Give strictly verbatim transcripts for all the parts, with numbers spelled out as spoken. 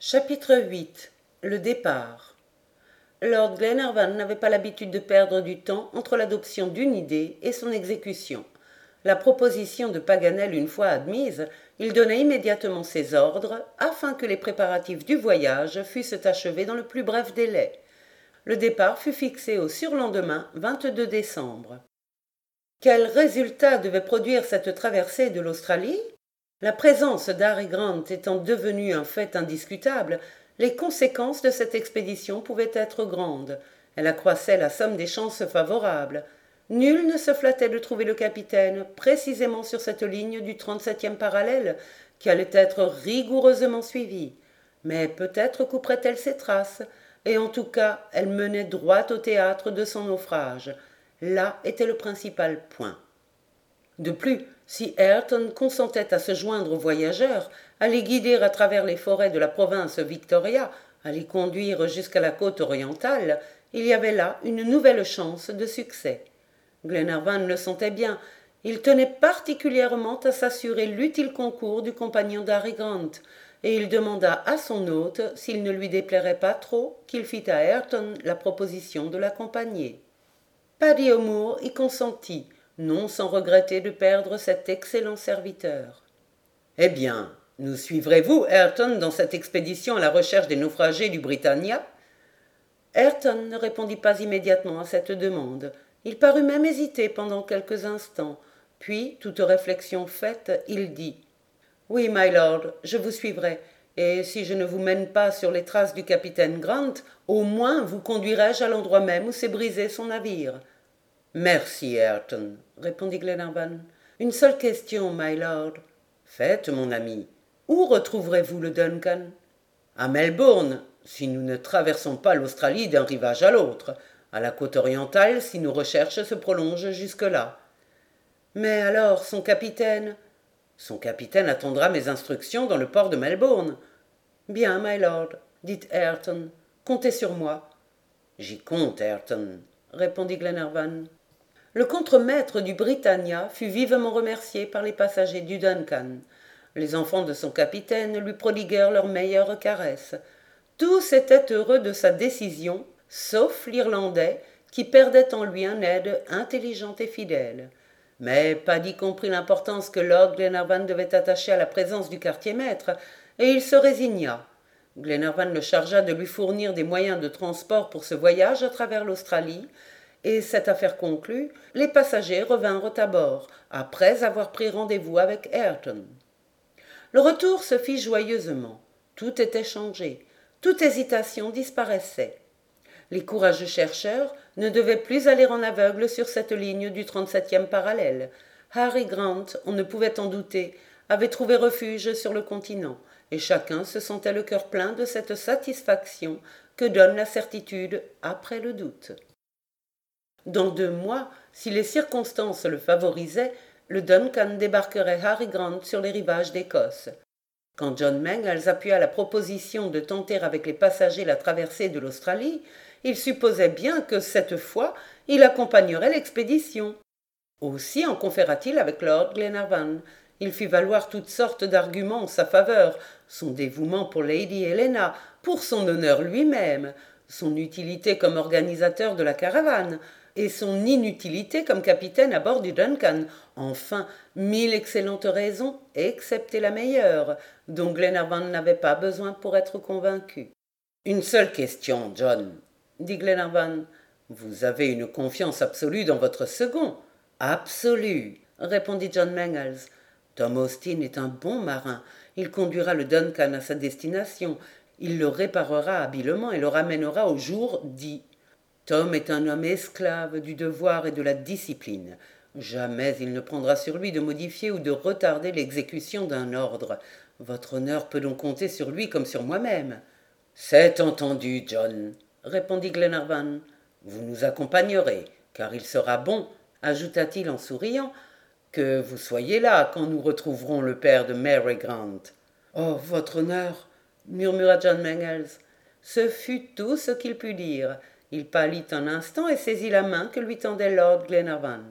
Chapitre huit. Le départ. Lord Glenarvan n'avait pas l'habitude de perdre du temps entre l'adoption d'une idée et son exécution. La proposition de Paganel une fois admise, il donnait immédiatement ses ordres afin que les préparatifs du voyage fussent achevés dans le plus bref délai. Le départ fut fixé au surlendemain vingt-deux décembre. Quel résultat devait produire cette traversée de l'Australie? La présence d'Harry Grant étant devenue un fait indiscutable, les conséquences de cette expédition pouvaient être grandes. Elle accroissait la somme des chances favorables. Nul ne se flattait de trouver le capitaine précisément sur cette ligne du trente-septième parallèle qui allait être rigoureusement suivie. Mais peut-être couperait-elle ses traces, et en tout cas elle menait droit au théâtre de son naufrage. Là était le principal point. De plus, si Ayrton consentait à se joindre aux voyageurs, à les guider à travers les forêts de la province Victoria, à les conduire jusqu'à la côte orientale, il y avait là une nouvelle chance de succès. Glenarvan le sentait bien. Il tenait particulièrement à s'assurer l'utile concours du compagnon d'Harry Grant, et il demanda à son hôte s'il ne lui déplairait pas trop qu'il fît à Ayrton la proposition de l'accompagner. Paddy O'Moore y consentit, non sans regretter de perdre cet excellent serviteur. « Eh bien, nous suivrez-vous, Ayrton, dans cette expédition à la recherche des naufragés du Britannia ?» Ayrton ne répondit pas immédiatement à cette demande. Il parut même hésiter pendant quelques instants. Puis, toute réflexion faite, il dit « Oui, my lord, je vous suivrai, et si je ne vous mène pas sur les traces du capitaine Grant, au moins vous conduirai-je à l'endroit même où s'est brisé son navire. » « Merci, Ayrton, » répondit Glenarvan. « Une seule question, my lord. »« Faites, mon ami. Où retrouverez-vous le Duncan ?»« À Melbourne, si nous ne traversons pas l'Australie d'un rivage à l'autre, à la côte orientale si nos recherches se prolongent jusque-là. »« Mais alors, son capitaine ?»« Son capitaine attendra mes instructions dans le port de Melbourne. »« Bien, my lord, dit Ayrton. Comptez sur moi. »« J'y compte, Ayrton, » répondit Glenarvan. Le contremaître du Britannia fut vivement remercié par les passagers du Duncan. Les enfants de son capitaine lui prodiguèrent leurs meilleures caresses. Tous étaient heureux de sa décision, sauf l'Irlandais, qui perdait en lui un aide intelligent et fidèle. Mais Paddy comprit l'importance que Lord Glenarvan devait attacher à la présence du quartier-maître, et il se résigna. Glenarvan le chargea de lui fournir des moyens de transport pour ce voyage à travers l'Australie, et cette affaire conclue, les passagers revinrent à bord, après avoir pris rendez-vous avec Ayrton. Le retour se fit joyeusement. Tout était changé. Toute hésitation disparaissait. Les courageux chercheurs ne devaient plus aller en aveugle sur cette ligne du trente-septième parallèle. Harry Grant, on ne pouvait en douter, avait trouvé refuge sur le continent, et chacun se sentait le cœur plein de cette satisfaction que donne la certitude après le doute. Dans deux mois, si les circonstances le favorisaient, le Duncan débarquerait Harry Grant sur les rivages d'Écosse. Quand John Mangles appuya la proposition de tenter avec les passagers la traversée de l'Australie, il supposait bien que, cette fois, il accompagnerait l'expédition. Aussi en conféra-t-il avec Lord Glenarvan. Il fit valoir toutes sortes d'arguments en sa faveur, son dévouement pour Lady Helena, pour son honneur lui-même, son utilité comme organisateur de la caravane, et son inutilité comme capitaine à bord du Duncan. Enfin, mille excellentes raisons, excepté la meilleure, dont Glenarvan n'avait pas besoin pour être convaincu. « Une seule question, John, » dit Glenarvan. « Vous avez une confiance absolue dans votre second. »« Absolue, » répondit John Mangles. « Tom Austin est un bon marin. Il conduira le Duncan à sa destination. Il le réparera habilement et le ramènera au jour dit. Tom est un homme esclave du devoir et de la discipline. Jamais il ne prendra sur lui de modifier ou de retarder l'exécution d'un ordre. Votre honneur peut donc compter sur lui comme sur moi-même. »« C'est entendu, John, » répondit Glenarvan. « Vous nous accompagnerez, car il sera bon, ajouta-t-il en souriant, que vous soyez là quand nous retrouverons le père de Mary Grant. »« Oh, votre honneur, » murmura John Mangles. Ce fut tout ce qu'il put dire. Il pâlit un instant et saisit la main que lui tendait Lord Glenarvan.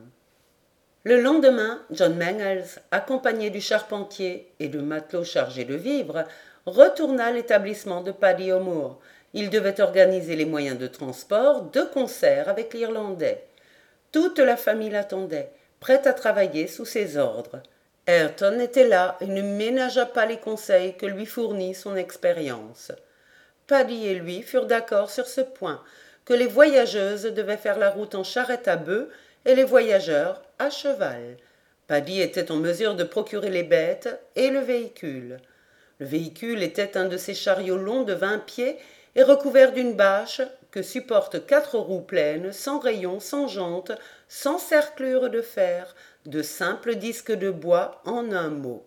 Le lendemain, John Mangles, accompagné du charpentier et de matelots chargés de vivres, retourna à l'établissement de Paddy O'Moore. Il devait organiser les moyens de transport de concert avec l'Irlandais. Toute la famille l'attendait, prête à travailler sous ses ordres. Ayrton était là et ne ménagea pas les conseils que lui fournit son expérience. Paddy et lui furent d'accord sur ce point, que les voyageuses devaient faire la route en charrette à bœufs et les voyageurs à cheval. Paddy était en mesure de procurer les bêtes et le véhicule. Le véhicule était un de ces chariots longs de vingt pieds et recouvert d'une bâche que supportent quatre roues pleines, sans rayons, sans jantes, sans cerclure de fer, de simples disques de bois en un mot.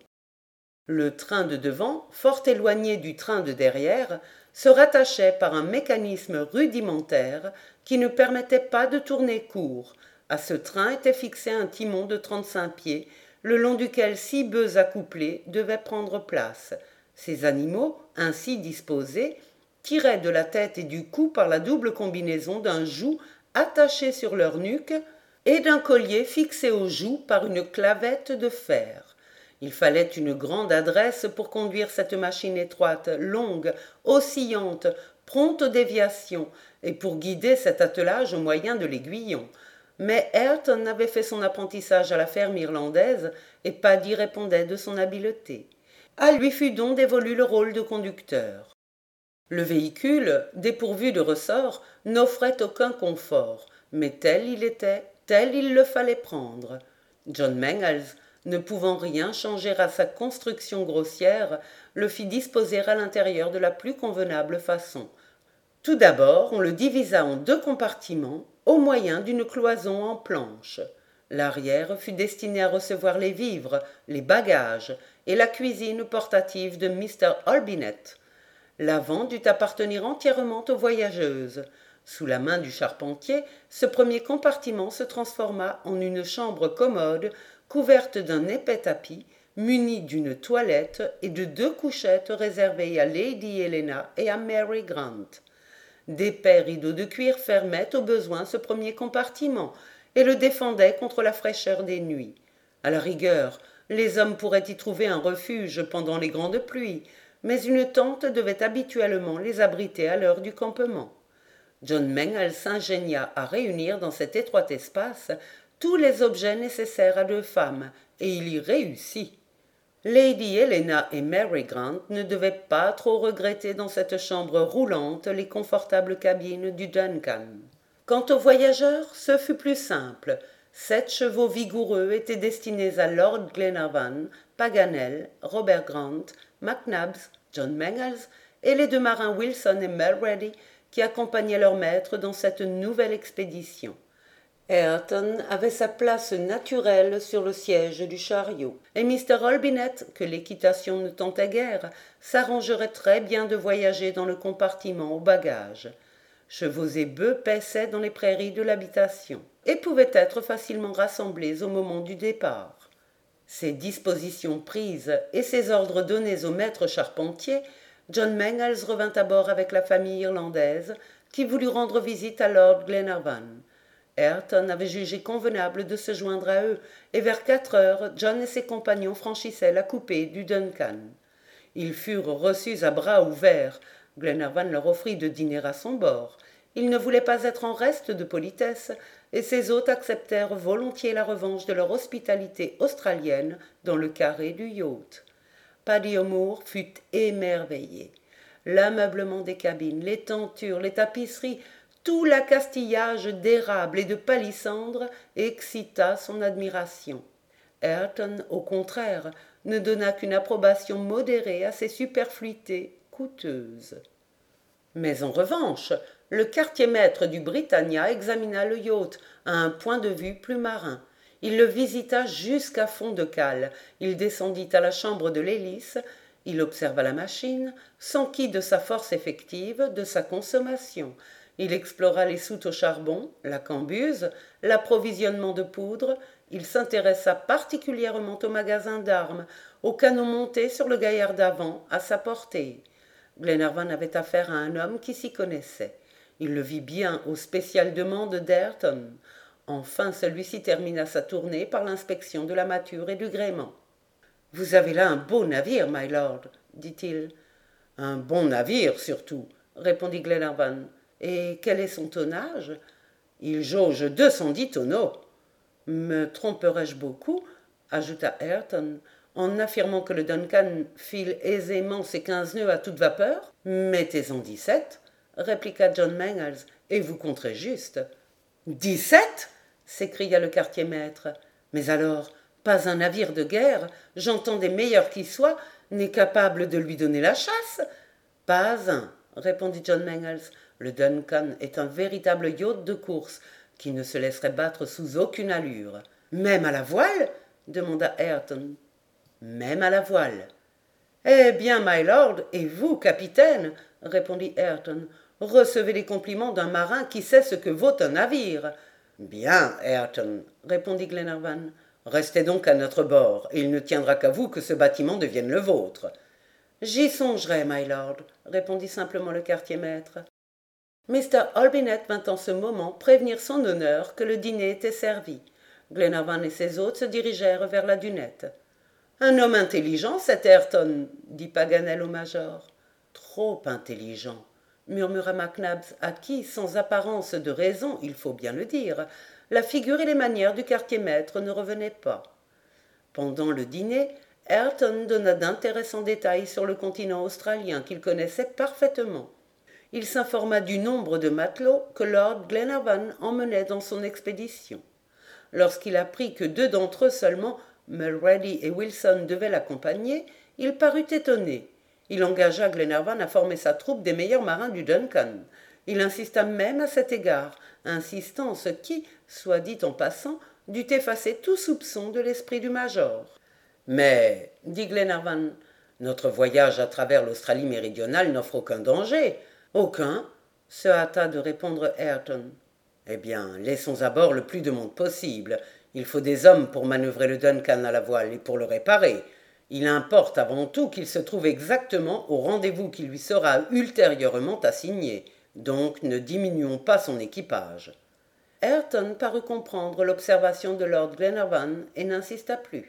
Le train de devant, fort éloigné du train de derrière, se rattachait par un mécanisme rudimentaire qui ne permettait pas de tourner court. À ce train était fixé un timon de trente-cinq pieds, le long duquel six bœufs accouplés devaient prendre place. Ces animaux, ainsi disposés, tiraient de la tête et du cou par la double combinaison d'un joug attaché sur leur nuque et d'un collier fixé au joug par une clavette de fer. Il fallait une grande adresse pour conduire cette machine étroite, longue, oscillante, prompte aux déviations, et pour guider cet attelage au moyen de l'aiguillon. Mais Ayrton avait fait son apprentissage à la ferme irlandaise, et Paddy répondait de son habileté. À lui fut donc dévolu le rôle de conducteur. Le véhicule, dépourvu de ressort, n'offrait aucun confort, mais tel il était, tel il le fallait prendre. John Mangles, ne pouvant rien changer à sa construction grossière, le fit disposer à l'intérieur de la plus convenable façon. Tout d'abord, on le divisa en deux compartiments, au moyen d'une cloison en planche. L'arrière fut destiné à recevoir les vivres, les bagages et la cuisine portative de mister Olbinett. L'avant dut appartenir entièrement aux voyageuses. Sous la main du charpentier, ce premier compartiment se transforma en une chambre commode couverte d'un épais tapis, munie d'une toilette et de deux couchettes réservées à Lady Helena et à Mary Grant. D'épais rideaux de cuir fermaient au besoin ce premier compartiment et le défendaient contre la fraîcheur des nuits. À la rigueur, les hommes pourraient y trouver un refuge pendant les grandes pluies, mais une tente devait habituellement les abriter à l'heure du campement. John Mangles s'ingénia à réunir dans cet étroit espace tous les objets nécessaires à deux femmes, et il y réussit. Lady Helena et Mary Grant ne devaient pas trop regretter dans cette chambre roulante les confortables cabines du Duncan. Quant aux voyageurs, ce fut plus simple. Sept chevaux vigoureux étaient destinés à Lord Glenarvan, Paganel, Robert Grant, Mac Nabbs, John Mangles et les deux marins Wilson et Mulrady qui accompagnaient leur maître dans cette nouvelle expédition. Ayrton avait sa place naturelle sur le siège du chariot, et mister Olbinett, que l'équitation ne tentait guère, s'arrangerait très bien de voyager dans le compartiment aux bagages. Chevaux et bœufs paissaient dans les prairies de l'habitation, et pouvaient être facilement rassemblés au moment du départ. Ces dispositions prises et ces ordres donnés au maître charpentier, John Mangles revint à bord avec la famille irlandaise, qui voulut rendre visite à Lord Glenarvan. Ayrton avait jugé convenable de se joindre à eux, et vers quatre heures, John et ses compagnons franchissaient la coupée du Duncan. Ils furent reçus à bras ouverts. Glenarvan leur offrit de dîner à son bord. Il ne voulait pas être en reste de politesse, et ses hôtes acceptèrent volontiers la revanche de leur hospitalité australienne dans le carré du yacht. Paddy O'Moore fut émerveillé. L'ameublement des cabines, les tentures, les tapisseries, tout l'accastillage d'érable et de palissandre excita son admiration. Ayrton, au contraire, ne donna qu'une approbation modérée à ces superfluités coûteuses. Mais en revanche, le quartier-maître du Britannia examina le yacht à un point de vue plus marin. Il le visita jusqu'à fond de cale. Il descendit à la chambre de l'hélice. Il observa la machine, s'enquit de sa force effective, de sa consommation. Il explora les soutes au charbon, la cambuse, l'approvisionnement de poudre. Il s'intéressa particulièrement au magasin d'armes, au canon monté sur le gaillard d'avant, à sa portée. Glenarvan avait affaire à un homme qui s'y connaissait. Il le vit bien aux spéciales demandes d'Ayrton. Enfin, celui-ci termina sa tournée par l'inspection de la mâture et du gréement. « Vous avez là un beau navire, my lord, dit-il. Un bon navire, surtout, répondit Glenarvan. Et quel est son tonnage? Il jauge deux cent dix tonneaux. Me tromperais-je beaucoup, ajouta Ayrton, en affirmant que le Duncan file aisément ses quinze nœuds à toute vapeur? Mettez-en dix-sept, répliqua John Mangles, et vous compterez juste. Dix-sept? S'écria le quartier-maître. Mais alors, pas un navire de guerre, j'entends des meilleurs qui soient, n'est capable de lui donner la chasse? Pas un, répondit John Mangles. Le Duncan est un véritable yacht de course, qui ne se laisserait battre sous aucune allure. Même à la voile? Demanda Ayrton. Même à la voile. Eh bien, my lord, et vous, capitaine, répondit Ayrton, recevez les compliments d'un marin qui sait ce que vaut un navire. Bien, Ayrton, répondit Glenarvan. Restez donc à notre bord, et il ne tiendra qu'à vous que ce bâtiment devienne le vôtre. J'y songerai, my lord, répondit simplement le quartier-maître. Mister Olbinett vint en ce moment prévenir son honneur que le dîner était servi. Glenarvan et ses hôtes se dirigèrent vers la dunette. Un homme intelligent, cet Ayrton, dit Paganel au major. Trop intelligent, murmura Mac Nabbs, à qui, sans apparence de raison, il faut bien le dire, la figure et les manières du quartier-maître ne revenaient pas. Pendant le dîner, Ayrton donna d'intéressants détails sur le continent australien qu'il connaissait parfaitement. Il s'informa du nombre de matelots que Lord Glenarvan emmenait dans son expédition. Lorsqu'il apprit que deux d'entre eux seulement, Mulrady et Wilson, devaient l'accompagner, il parut étonné. Il engagea Glenarvan à former sa troupe des meilleurs marins du Duncan. Il insista même à cet égard, insistance qui, soit dit en passant, dut effacer tout soupçon de l'esprit du major. Mais, dit Glenarvan, notre voyage à travers l'Australie méridionale n'offre aucun danger. Aucun, se hâta de répondre Ayrton. Eh bien, laissons à bord le plus de monde possible. Il faut des hommes pour manœuvrer le Duncan à la voile et pour le réparer. Il importe avant tout qu'il se trouve exactement au rendez-vous qui lui sera ultérieurement assigné. Donc ne diminuons pas son équipage. Ayrton parut comprendre l'observation de Lord Glenarvan et n'insista plus.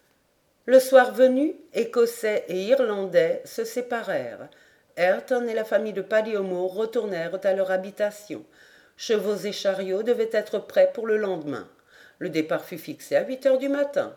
Le soir venu, Écossais et Irlandais se séparèrent. Ayrton et la famille de Paddy O'Moore retournèrent à leur habitation. Chevaux et chariots devaient être prêts pour le lendemain. Le départ fut fixé à huit heures du matin.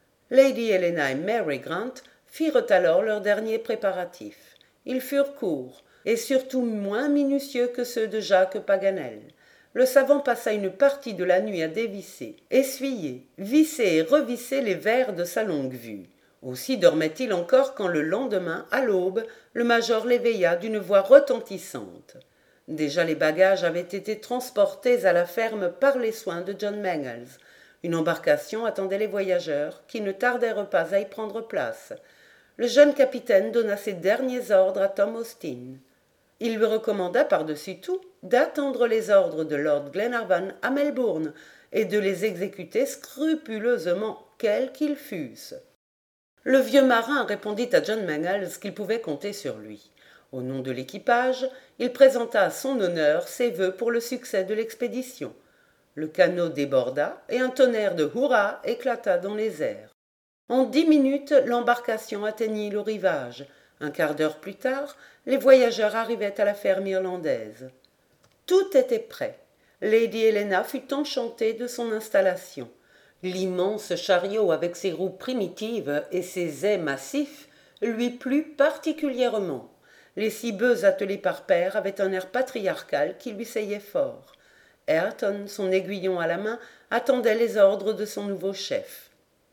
Lady Helena et Mary Grant firent alors leurs derniers préparatifs. Ils furent courts, et surtout moins minutieux que ceux de Jacques Paganel. Le savant passa une partie de la nuit à dévisser, essuyer, visser et revisser les verres de sa longue-vue. Aussi dormait-il encore quand le lendemain, à l'aube, le major l'éveilla d'une voix retentissante. Déjà les bagages avaient été transportés à la ferme par les soins de John Mangles. Une embarcation attendait les voyageurs, qui ne tardèrent pas à y prendre place. Le jeune capitaine donna ses derniers ordres à Tom Austin. Il lui recommanda par-dessus tout d'attendre les ordres de Lord Glenarvan à Melbourne et de les exécuter scrupuleusement, quels qu'ils fussent. Le vieux marin répondit à John Mangles qu'il pouvait compter sur lui. Au nom de l'équipage, il présenta à son honneur ses vœux pour le succès de l'expédition. Le canot déborda et un tonnerre de hurrahs éclata dans les airs. En dix minutes, l'embarcation atteignit le rivage. Un quart d'heure plus tard, les voyageurs arrivaient à la ferme irlandaise. Tout était prêt. Lady Helena fut enchantée de son installation. L'immense chariot avec ses roues primitives et ses ais massifs lui plut particulièrement. Les six bœufs attelés par père avaient un air patriarcal qui lui seyait fort. Ayrton, son aiguillon à la main, attendait les ordres de son nouveau chef.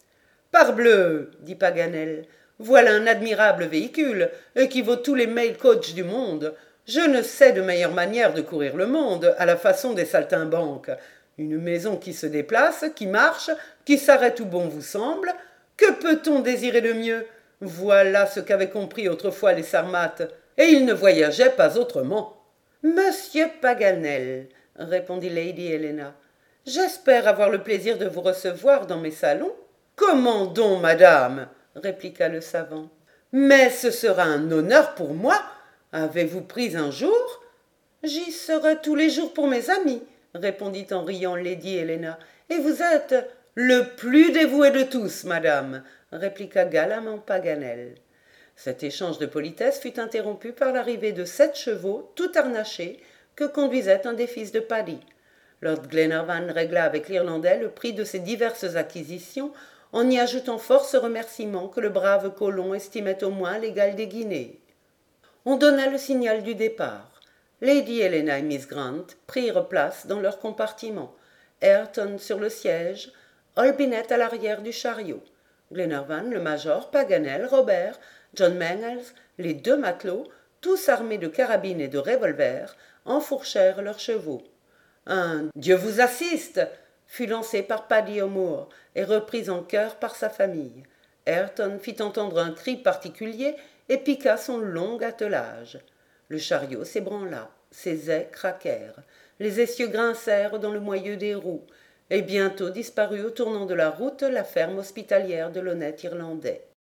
« Parbleu !» dit Paganel. « Voilà un admirable véhicule, et qui vaut tous les mail coach du monde. Je ne sais de meilleure manière de courir le monde, à la façon des saltimbanques. Une maison qui se déplace, qui marche, qui s'arrête où bon vous semble. Que peut-on désirer de mieux? Voilà ce qu'avaient compris autrefois les Sarmates, et ils ne voyageaient pas autrement. »« Monsieur Paganel, » répondit Lady Helena, « j'espère avoir le plaisir de vous recevoir dans mes salons. »« Comment donc, madame ?» répliqua le savant. « Mais ce sera un honneur pour moi. Avez-vous pris un jour ?»« J'y serai tous les jours pour mes amis, » répondit en riant Lady Helena. « Et vous êtes le plus dévoué de tous, madame, » répliqua galamment Paganel. Cet échange de politesse fut interrompu par l'arrivée de sept chevaux, tout harnachés, que conduisait un des fils de Paddy. Lord Glenarvan régla avec l'Irlandais le prix de ces diverses acquisitions, en y ajoutant force remerciements que le brave colon estimait au moins l'égal des guinées. On donna le signal du départ. Lady Helena et Miss Grant prirent place dans leur compartiment, Ayrton sur le siège, Olbinett à l'arrière du chariot. Glenarvan, le major, Paganel, Robert, John Mangles, les deux matelots, tous armés de carabines et de revolvers, enfourchèrent leurs chevaux. Un « Dieu vous assiste !» fut lancé par Paddy O'Moore et repris en chœur par sa famille. Ayrton fit entendre un cri particulier et piqua son long attelage. Le chariot s'ébranla, ses ais craquèrent, les essieux grincèrent dans le moyeu des roues, et bientôt disparut au tournant de la route la ferme hospitalière de l'honnête Irlandais.